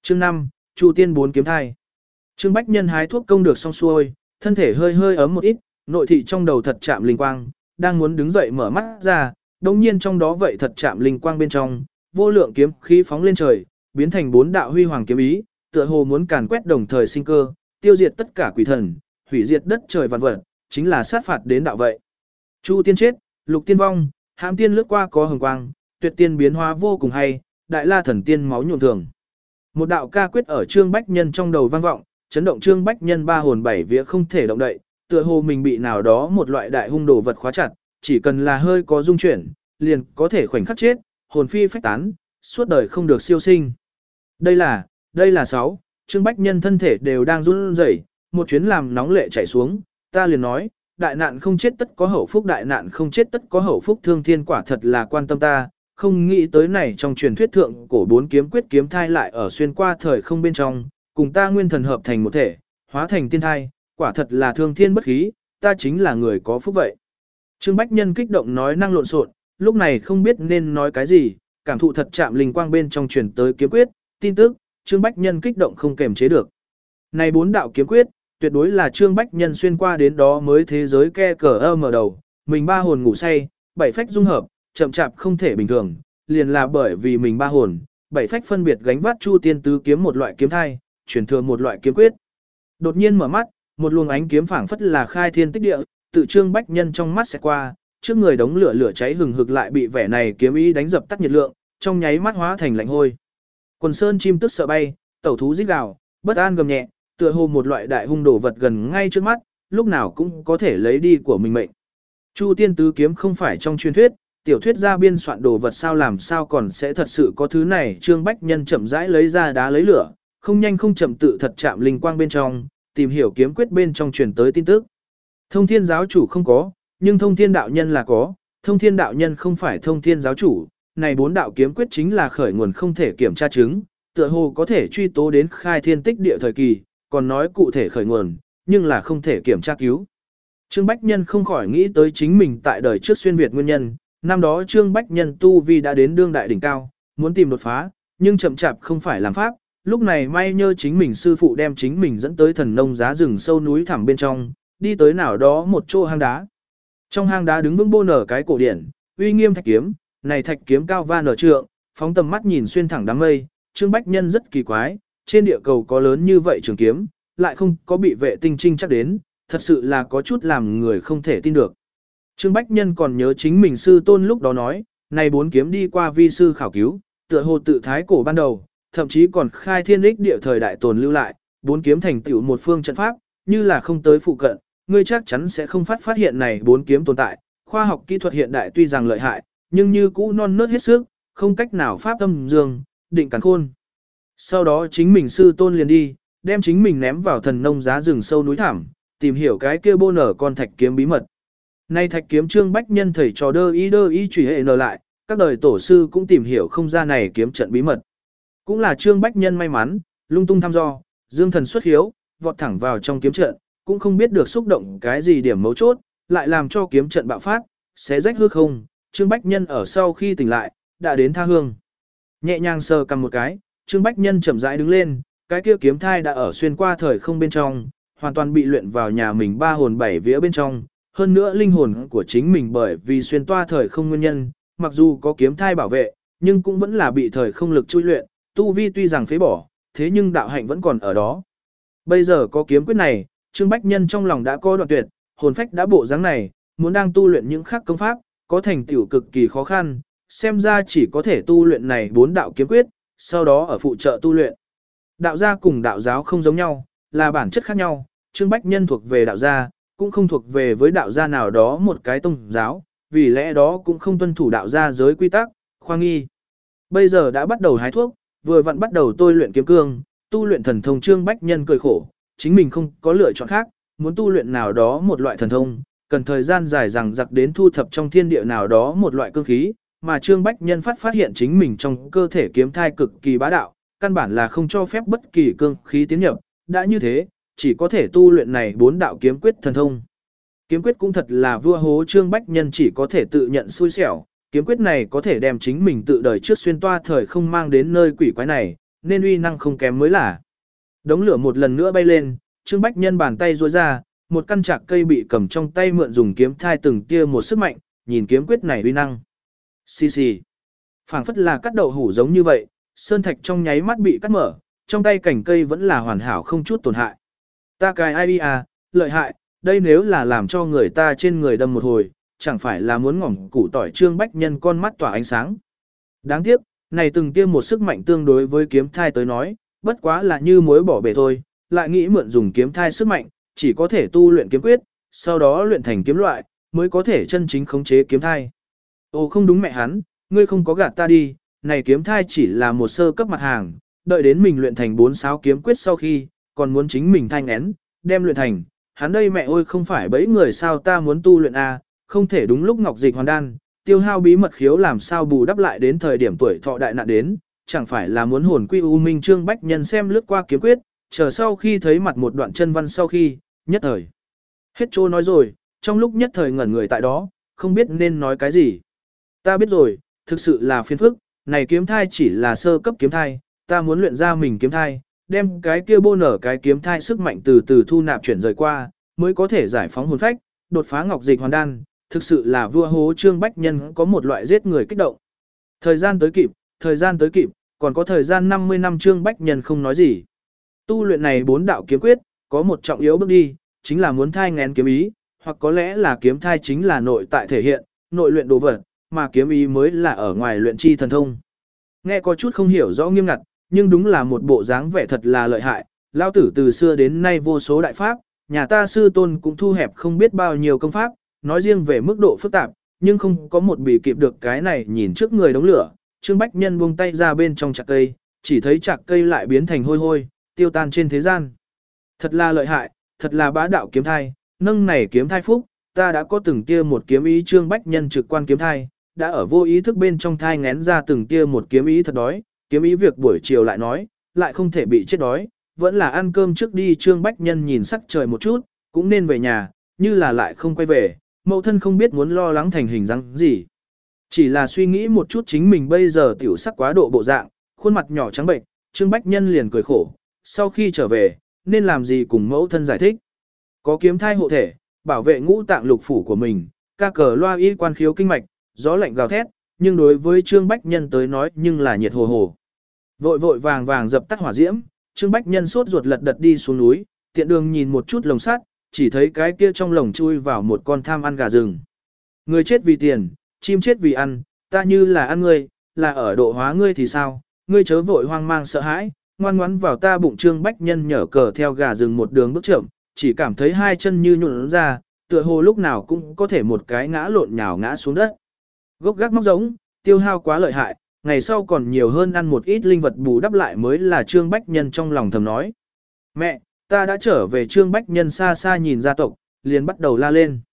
Chương 5, Chu Tiên bốn kiếm thai. Trương Bách Nhân hái thuốc công được xong xuôi, thân thể hơi hơi ấm một ít, nội thị trong đầu thật chạm linh quang, đang muốn đứng dậy mở mắt ra, đồng nhiên trong đó vậy thật chạm linh quang bên trong, vô lượng kiếm khí phóng lên trời, biến thành 4 đạo huy hoàng kiếm ý, tựa hồ muốn càn quét đồng thời sinh cơ, tiêu diệt tất cả quỷ thần, hủy diệt đất trời vạn vật, chính là sát phạt đến đạo vậy. Chu tiên chết, lục tiên vong, hãm tiên lướt qua có hồng quang, tuyệt tiên biến hóa vô cùng hay, đại la thần tiên máu nhuộm thường. Một đạo ca quyết ở Trương Bách Nhân trong đầu vang vọng, chấn động Trương Bách Nhân ba hồn bảy vía không thể động đậy, tựa hồ mình bị nào đó một loại đại hung đồ vật khóa chặt, chỉ cần là hơi có rung chuyển, liền có thể khoảnh khắc chết, hồn phi phách tán, suốt đời không được siêu sinh. Đây là 6, Trương Bách Nhân thân thể đều đang run rẩy, một chuyến làm nóng lệ chảy xuống, ta liền nói, đại nạn không chết tất có hậu phúc, đại nạn không chết tất có hậu phúc, thương thiên quả thật là quan tâm ta, không nghĩ tới này trong truyền thuyết thượng cổ 4 kiếm quyết kiếm thai lại ở xuyên qua thời không bên trong, cùng ta nguyên thần hợp thành một thể, hóa thành tiên thai, quả thật là thương thiên bất khí, ta chính là người có phúc vậy. Trương Bách Nhân kích động nói năng lộn xộn, lúc này không biết nên nói cái gì, cảm thụ thật chạm linh quang bên trong truyền tới kiếm quyết, tin tức, Trương Bách Nhân kích động không kềm chế được. Này 4 đạo kiếm quyết, tuyệt đối là Trương Bách Nhân xuyên qua đến đó mới thế giới ke cờ mở đầu, mình ba hồn ngủ say, 7 phách dung hợp, chậm chạp không thể bình thường, liền là bởi vì mình ba hồn, 7 phách phân biệt gánh vác Chu Tiên tứ kiếm một loại kiếm thai, truyền thừa một loại kiếm quyết. Đột nhiên mở mắt, một luồng ánh kiếm phảng phất là khai thiên tích địa, tự Trương Bách Nhân trong mắt sẽ qua, trước người đống lửa lửa cháy hừng hực lại bị vẻ này kiếm ý đánh dập tắt nhiệt lượng, trong nháy mắt hóa thành lạnh hôi. Quần sơn chim tức sợ bay, tẩu thú rít gào, bất an gầm nhẹ, tựa hồ một loại đại hung đồ vật gần ngay trước mắt, lúc nào cũng có thể lấy đi của mình mệnh. Chu Tiên tứ kiếm không phải trong truyền thuyết, tiểu thuyết gia biên soạn đồ vật sao làm sao còn sẽ thật sự có thứ này. Trương Bách Nhân chậm rãi lấy ra đá lấy lửa, không nhanh không chậm tự thật chạm linh quang bên trong, tìm hiểu kiếm quyết bên trong truyền tới tin tức. Thông Thiên giáo chủ không có, nhưng Thông Thiên đạo nhân là có, Thông Thiên đạo nhân không phải Thông Thiên giáo chủ, này 4 đạo kiếm quyết chính là khởi nguồn không thể kiểm tra chứng, tựa hồ có thể truy tố đến khai thiên tích địa thời kỳ, còn nói cụ thể khởi nguồn, nhưng là không thể kiểm tra cứu. Trương Bách Nhân không khỏi nghĩ tới chính mình tại đời trước xuyên Việt nguyên nhân, năm đó Trương Bách Nhân tu vi đã đến đương đại đỉnh cao, muốn tìm đột phá, nhưng chậm chạp không phải làm pháp, lúc này may nhờ chính mình sư phụ đem chính mình dẫn tới thần nông giá rừng sâu núi thẳm bên trong, đi tới nào đó một chỗ hang đá. Trong hang đá đứng vững bô nở cái cổ điển, uy nghiêm thạch kiếm, này thạch kiếm cao va nở trượng, phóng tầm mắt nhìn xuyên thẳng đám mây, Trương Bách Nhân rất kỳ quái, trên địa cầu có lớn như vậy trường kiếm, lại không có bị vệ tinh trinh chắc đến, thật sự là có chút làm người không thể tin được. Trương Bách Nhân còn nhớ chính mình sư tôn lúc đó nói, này 4 kiếm đi qua vi sư khảo cứu, tựa hồ tự thái cổ ban đầu, thậm chí còn khai thiên lịch địa thời đại tồn lưu lại, 4 kiếm thành tựu một phương trận pháp, như là không tới phụ cận, ngươi chắc chắn sẽ không phát hiện này 4 kiếm tồn tại. Khoa học kỹ thuật hiện đại tuy rằng lợi hại, nhưng như cũ non nớt hết sức, không cách nào pháp âm dương, định càn khôn. Sau đó chính mình sư tôn liền đi, đem chính mình ném vào thần nông giá rừng sâu núi thẳm, tìm hiểu cái kia bô nở con thạch kiếm bí mật. Nay thạch kiếm Trương Bách Nhân thầy trò đơ ý truy hệ nở lại, các đời tổ sư cũng tìm hiểu không ra này kiếm trận bí mật. Cũng là Trương Bách Nhân may mắn, lung tung thăm dò, dương thần xuất hiếu, vọt thẳng vào trong kiếm trận, cũng không biết được xúc động cái gì điểm mấu chốt, lại làm cho kiếm trận bạo phát, xé rách hư không. Trương Bách Nhân ở sau khi tỉnh lại, đã đến tha hương. Nhẹ nhàng sờ cầm một cái, Trương Bách Nhân chậm rãi đứng lên, cái kia kiếm thai đã ở xuyên qua thời không bên trong, hoàn toàn bị luyện vào nhà mình ba hồn bảy vía bên trong. Hơn nữa linh hồn của chính mình bởi vì xuyên toa thời không nguyên nhân, mặc dù có kiếm thai bảo vệ, nhưng cũng vẫn là bị thời không lực chui luyện, tu vi tuy rằng phế bỏ, thế nhưng đạo hạnh vẫn còn ở đó. Bây giờ có kiếm quyết này, Trương Bách Nhân trong lòng đã có đoạn tuyệt, hồn phách đã bộ dáng này, muốn đang tu luyện những khác công pháp, có thành tựu cực kỳ khó khăn, xem ra chỉ có thể tu luyện này 4 đạo kiếm quyết, sau đó ở phụ trợ tu luyện. Đạo gia cùng đạo giáo không giống nhau, là bản chất khác nhau, Trương Bách Nhân thuộc về đạo gia, cũng không thuộc về với đạo gia nào đó một cái tông giáo, vì lẽ đó cũng không tuân thủ đạo gia giới quy tắc, khoa nghi. Bây giờ đã bắt đầu hái thuốc, vừa vặn bắt đầu tôi luyện kiếm cương, tu luyện thần thông. Trương Bách Nhân cười khổ, chính mình không có lựa chọn khác, muốn tu luyện nào đó một loại thần thông, cần thời gian dài dằng dặc đến thu thập trong thiên địa nào đó một loại cương khí, mà Trương Bách Nhân phát hiện chính mình trong cơ thể kiếm thai cực kỳ bá đạo, căn bản là không cho phép bất kỳ cương khí tiến nhập, đã như thế, chỉ có thể tu luyện này 4 đạo kiếm quyết thần thông. Kiếm quyết cũng thật là vua hố, Trương Bách Nhân chỉ có thể tự nhận xui xẻo, kiếm quyết này có thể đem chính mình tự đời trước xuyên toa thời không mang đến nơi quỷ quái này, nên uy năng không kém mới là. Đống lửa một lần nữa bay lên, Trương Bách Nhân bàn tay duỗi ra, một căn chạc cây bị cầm trong tay mượn dùng kiếm thai từng tia một sức mạnh, nhìn kiếm quyết này uy năng. Xì xì. Phảng phất là cắt đậu hủ giống như vậy, sơn thạch trong nháy mắt bị cắt mở, trong tay cành cây vẫn là hoàn hảo không chút tổn hại. Ta cài ai à, lợi hại, đây nếu là làm cho người ta trên người đâm một hồi, chẳng phải là muốn ngỏm củ tỏi. Trương Bách Nhân con mắt tỏa ánh sáng. Đáng tiếc, này từng tiêm một sức mạnh tương đối với kiếm thai tới nói, bất quá là như muối bỏ bể thôi, lại nghĩ mượn dùng kiếm thai sức mạnh, chỉ có thể tu luyện kiếm quyết, sau đó luyện thành kiếm loại, mới có thể chân chính khống chế kiếm thai. Ồ không đúng mẹ hắn, ngươi không có gạt ta đi, này kiếm thai chỉ là một sơ cấp mặt hàng, đợi đến mình luyện thành 4-6 kiếm quyết sau khi, còn muốn chính mình thanh én, đem luyện thành, hắn đây mẹ ơi không phải bẫy người sao ta muốn tu luyện a, không thể đúng lúc ngọc dịch hoàn đan, tiêu hao bí mật khiếu làm sao bù đắp lại đến thời điểm tuổi thọ đại nạn đến, chẳng phải là muốn hồn quy u minh. Trương Bách Nhân xem lướt qua kiếm quyết, chờ sau khi thấy mặt một đoạn chân văn sau khi, nhất thời hết trô nói rồi, trong lúc nhất thời ngẩn người tại đó, không biết nên nói cái gì. Ta biết rồi, thực sự là phiền phức, này kiếm thai chỉ là sơ cấp kiếm thai, ta muốn luyện ra mình kiếm thai, đem cái kia bô nở cái kiếm thai sức mạnh từ từ thu nạp chuyển rời qua, mới có thể giải phóng hồn phách, đột phá ngọc dịch hoàn đan, thực sự là vua hố. Trương Bách Nhân có một loại giết người kích động. Thời gian tới kịp, còn có thời gian 50 năm. Trương Bách Nhân không nói gì. Tu luyện này 4 đạo kiếm quyết, có một trọng yếu bước đi, chính là muốn thai ngén kiếm ý, hoặc có lẽ là kiếm thai chính là nội tại thể hiện, nội luyện đồ vật, mà kiếm ý mới là ở ngoài luyện chi thần thông. Nghe có chút không hiểu rõ nghiêm ngặt, nhưng đúng là một bộ dáng vẻ thật là lợi hại. Lao tử từ xưa đến nay vô số đại pháp, nhà ta sư tôn cũng thu hẹp không biết bao nhiêu công pháp, nói riêng về mức độ phức tạp, nhưng không có một bị kịp được cái này. Nhìn trước người đống lửa, Trương Bách Nhân buông tay ra bên trong chạc cây, chỉ thấy chạc cây lại biến thành hôi hôi, tiêu tan trên thế gian. Thật là lợi hại, thật là bá đạo kiếm thai, nâng này kiếm thai phúc, ta đã có từng tia một kiếm ý. Trương Bách Nhân trực quan kiếm thai, đã ở vô ý thức bên trong thai ngén ra từng tia một kiếm ý. Thật đói, kiếm ý việc buổi chiều lại nói, lại không thể bị chết đói, vẫn là ăn cơm trước đi. Trương Bách Nhân nhìn sắc trời một chút, cũng nên về nhà, như là lại không quay về, mẫu thân không biết muốn lo lắng thành hình dáng gì. Chỉ là suy nghĩ một chút chính mình bây giờ tiểu sắc quá độ bộ dạng, khuôn mặt nhỏ trắng bệnh, Trương Bách Nhân liền cười khổ, sau khi trở về, nên làm gì cùng mẫu thân giải thích. Có kiếm thai hộ thể, bảo vệ ngũ tạng lục phủ của mình, ca cờ loa y quan khiếu kinh mạch, gió lạnh gào thét, nhưng đối với Trương Bách Nhân tới nói nhưng là nhiệt hồ hồ. Vội vội vàng vàng dập tắt hỏa diễm, Trương Bách Nhân sốt ruột lật đật đi xuống núi, tiện đường nhìn một chút lồng sắt, chỉ thấy cái kia trong lồng chui vào một con tham ăn gà rừng. Người chết vì tiền, chim chết vì ăn, ta như là ăn ngươi, là ở độ hóa ngươi thì sao, ngươi chớ vội hoang mang sợ hãi, ngoan ngoãn vào ta bụng. Trương Bách Nhân nhở cờ theo gà rừng một đường bước chậm, chỉ cảm thấy hai chân như nhuộn ra, tựa hồ lúc nào cũng có thể một cái ngã lộn nhào ngã xuống đất. Gốc gác móc giống, tiêu hao quá lợi hại, ngày sau còn nhiều hơn ăn một ít linh vật bù đắp lại mới là. Trương Bách Nhân trong lòng thầm nói. Mẹ, ta đã trở về. Trương Bách Nhân xa xa nhìn gia tộc, liền bắt đầu la lên.